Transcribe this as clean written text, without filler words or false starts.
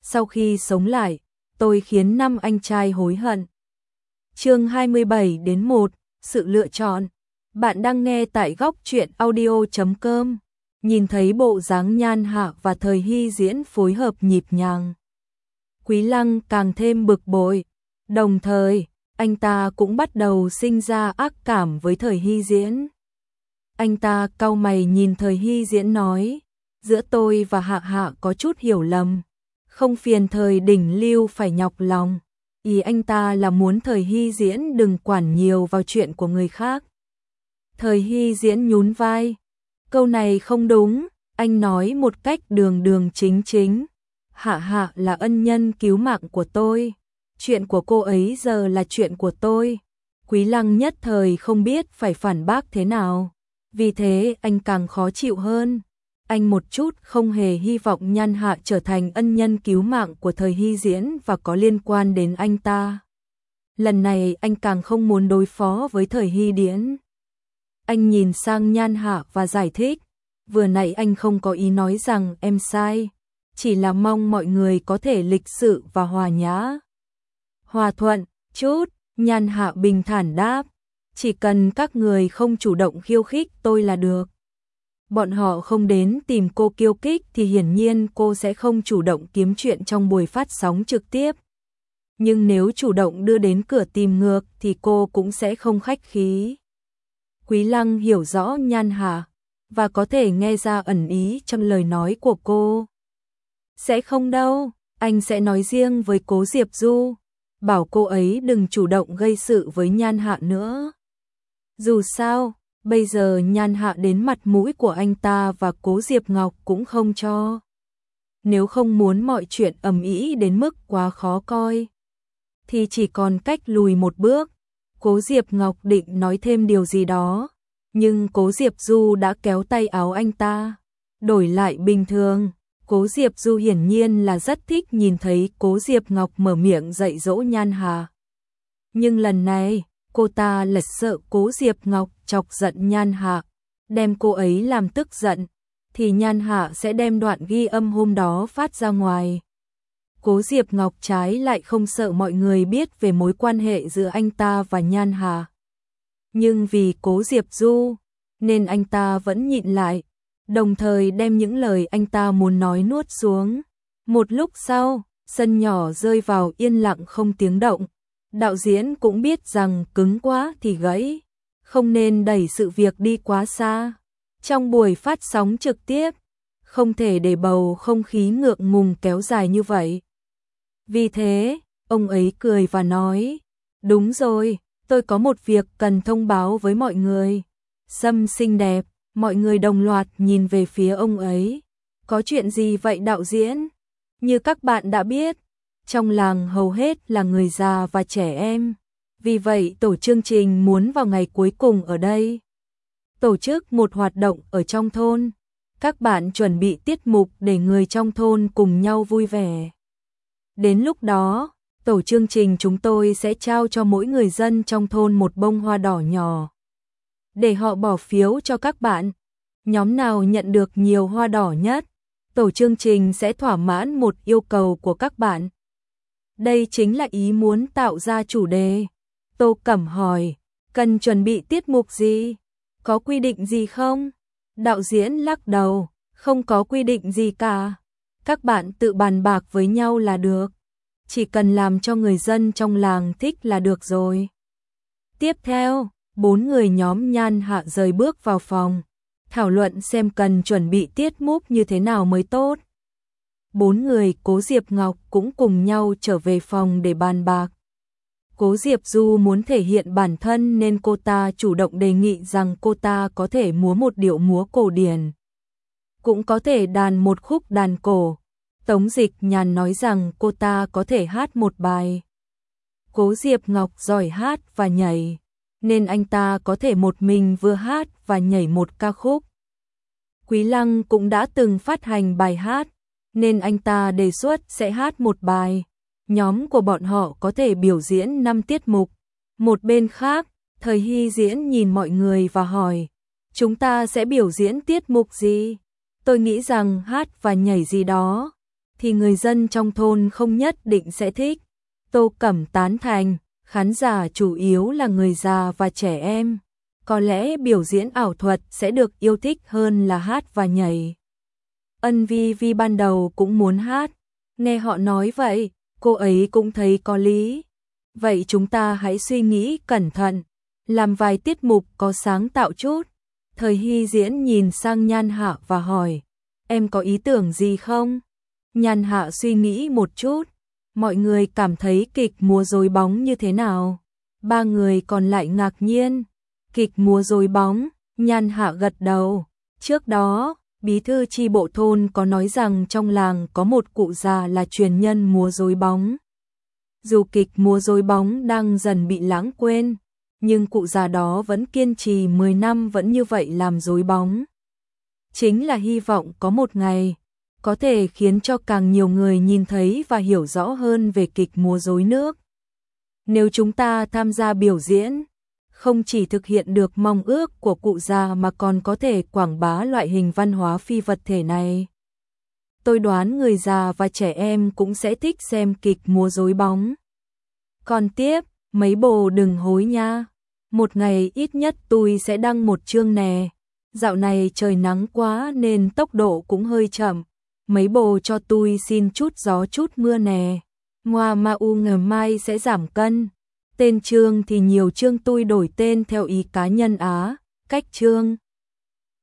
sau khi sống lại, tôi khiến 5 anh trai hối hận. Chương 27-1, sự lựa chọn. Bạn đang nghe tại góc truyện audio.com. Nhìn thấy bộ dáng Nhan Hạ và Thời Hy diễn phối hợp nhịp nhàng, Quý Lăng càng thêm bực bội. Đồng thời, anh ta cũng bắt đầu sinh ra ác cảm với Thời Hy diễn. Anh ta cau mày nhìn Thời Hy diễn nói, giữa tôi và Hạ Hạ có chút hiểu lầm, không phiền Thời Đỉnh Lưu phải nhọc lòng. Ý anh ta là muốn Thời Hy diễn đừng quản nhiều vào chuyện của người khác. Thời Hy diễn nhún vai, câu này không đúng, anh nói một cách đường đường chính chính. Hạ Hạ là ân nhân cứu mạng của tôi, chuyện của cô ấy giờ là chuyện của tôi. Quý Lăng nhất thời không biết phải phản bác thế nào, vì thế anh càng khó chịu hơn. Anh một chút không hề hy vọng Nhan Hạ trở thành ân nhân cứu mạng của Thời Hy diễn và có liên quan đến anh ta. Lần này anh càng không muốn đối phó với Thời Hy diễn. Anh nhìn sang Nhan Hạ và giải thích, vừa nãy anh không có ý nói rằng em sai, chỉ là mong mọi người có thể lịch sự và hòa nhã. Hòa thuận, chút, Nhan Hạ bình thản đáp, chỉ cần các người không chủ động khiêu khích tôi là được. Bọn họ không đến tìm cô khiêu khích thì hiển nhiên cô sẽ không chủ động kiếm chuyện trong buổi phát sóng trực tiếp. Nhưng nếu chủ động đưa đến cửa tìm ngược thì cô cũng sẽ không khách khí. Quý Lăng hiểu rõ Nhan Hạ và có thể nghe ra ẩn ý trong lời nói của cô. Sẽ không đâu, anh sẽ nói riêng với Cố Diệp Du, bảo cô ấy đừng chủ động gây sự với Nhan Hạ nữa. Dù sao, bây giờ Nhan Hạ đến mặt mũi của anh ta và Cố Diệp Ngọc cũng không cho. Nếu không muốn mọi chuyện ầm ĩ đến mức quá khó coi, thì chỉ còn cách lùi một bước. Cố Diệp Ngọc định nói thêm điều gì đó, nhưng Cố Diệp Du đã kéo tay áo anh ta, đổi lại bình thường. Cố Diệp Du hiển nhiên là rất thích nhìn thấy Cố Diệp Ngọc mở miệng dạy dỗ Nhan Hạ. Nhưng lần này, cô ta là sợ Cố Diệp Ngọc chọc giận Nhan Hạ, đem cô ấy làm tức giận, thì Nhan Hạ sẽ đem đoạn ghi âm hôm đó phát ra ngoài. Cố Diệp Ngọc trái lại không sợ mọi người biết về mối quan hệ giữa anh ta và Nhan Hạ. Nhưng vì Cố Diệp Du, nên anh ta vẫn nhịn lại, đồng thời đem những lời anh ta muốn nói nuốt xuống. Một lúc sau, sân nhỏ rơi vào yên lặng không tiếng động. Đạo diễn cũng biết rằng cứng quá thì gãy, không nên đẩy sự việc đi quá xa. Trong buổi phát sóng trực tiếp, không thể để bầu không khí ngượng ngùng kéo dài như vậy. Vì thế, ông ấy cười và nói, đúng rồi, tôi có một việc cần thông báo với mọi người. Sâm xinh đẹp, mọi người đồng loạt nhìn về phía ông ấy. Có chuyện gì vậy đạo diễn? Như các bạn đã biết, trong làng hầu hết là người già và trẻ em. Vì vậy tổ chương trình muốn vào ngày cuối cùng ở đây tổ chức một hoạt động ở trong thôn. Các bạn chuẩn bị tiết mục để người trong thôn cùng nhau vui vẻ. Đến lúc đó, tổ chương trình chúng tôi sẽ trao cho mỗi người dân trong thôn một bông hoa đỏ nhỏ, để họ bỏ phiếu cho các bạn. Nhóm nào nhận được nhiều hoa đỏ nhất, tổ chương trình sẽ thỏa mãn một yêu cầu của các bạn. Đây chính là ý muốn tạo ra chủ đề. Tô Cẩm hỏi, cần chuẩn bị tiết mục gì? Có quy định gì không? Đạo diễn lắc đầu, không có quy định gì cả. Các bạn tự bàn bạc với nhau là được. Chỉ cần làm cho người dân trong làng thích là được rồi. Tiếp theo, 4 người nhóm Nhan Hạ rời bước vào phòng, thảo luận xem cần chuẩn bị tiết mục như thế nào mới tốt. 4 người Cố Diệp Ngọc cũng cùng nhau trở về phòng để bàn bạc. Cố Diệp Du muốn thể hiện bản thân nên cô ta chủ động đề nghị rằng cô ta có thể múa một điệu múa cổ điển, cũng có thể đàn một khúc đàn cổ. Tống Dịch Nhàn nói rằng cô ta có thể hát một bài. Cố Diệp Ngọc giỏi hát và nhảy, nên anh ta có thể một mình vừa hát và nhảy một ca khúc. Quý Lăng cũng đã từng phát hành bài hát, nên anh ta đề xuất sẽ hát một bài. Nhóm của bọn họ có thể biểu diễn 5 tiết mục. Một bên khác, Thời Hy diễn nhìn mọi người và hỏi, chúng ta sẽ biểu diễn tiết mục gì? Tôi nghĩ rằng hát và nhảy gì đó. thì người dân trong thôn không nhất định sẽ thích. Tô Cẩm tán thành, khán giả chủ yếu là người già và trẻ em. Có lẽ biểu diễn ảo thuật sẽ được yêu thích hơn là hát và nhảy. Ân Vi Vi ban đầu cũng muốn hát, nghe họ nói vậy, cô ấy cũng thấy có lý. Vậy chúng ta hãy suy nghĩ cẩn thận, làm vài tiết mục có sáng tạo chút. Thời Hy Diễn nhìn sang Nhan Hạ và hỏi, em có ý tưởng gì không? Nhan Hạ suy nghĩ một chút, mọi người cảm thấy kịch múa rối bóng như thế nào? Ba người còn lại ngạc nhiên, kịch múa rối bóng, Nhan Hạ gật đầu. Trước đó, bí thư chi bộ thôn có nói rằng trong làng có một cụ già là truyền nhân múa rối bóng. Dù kịch múa rối bóng đang dần bị lãng quên, nhưng cụ già đó vẫn kiên trì 10 năm vẫn như vậy làm rối bóng. Chính là hy vọng có một ngày, có thể khiến cho càng nhiều người nhìn thấy và hiểu rõ hơn về kịch múa rối nước. Nếu chúng ta tham gia biểu diễn, không chỉ thực hiện được mong ước của cụ già mà còn có thể quảng bá loại hình văn hóa phi vật thể này. Tôi đoán người già và trẻ em cũng sẽ thích xem kịch múa rối bóng. Còn tiếp, mấy bồ đừng hối nha. Một ngày ít nhất tôi sẽ đăng một chương nè. Dạo này trời nắng quá nên tốc độ cũng hơi chậm. Mấy bồ cho tôi xin chút gió chút mưa nè. Ngoà ma u ngày mai sẽ giảm cân. Tên chương thì nhiều chương tôi đổi tên theo ý cá nhân á. Cách chương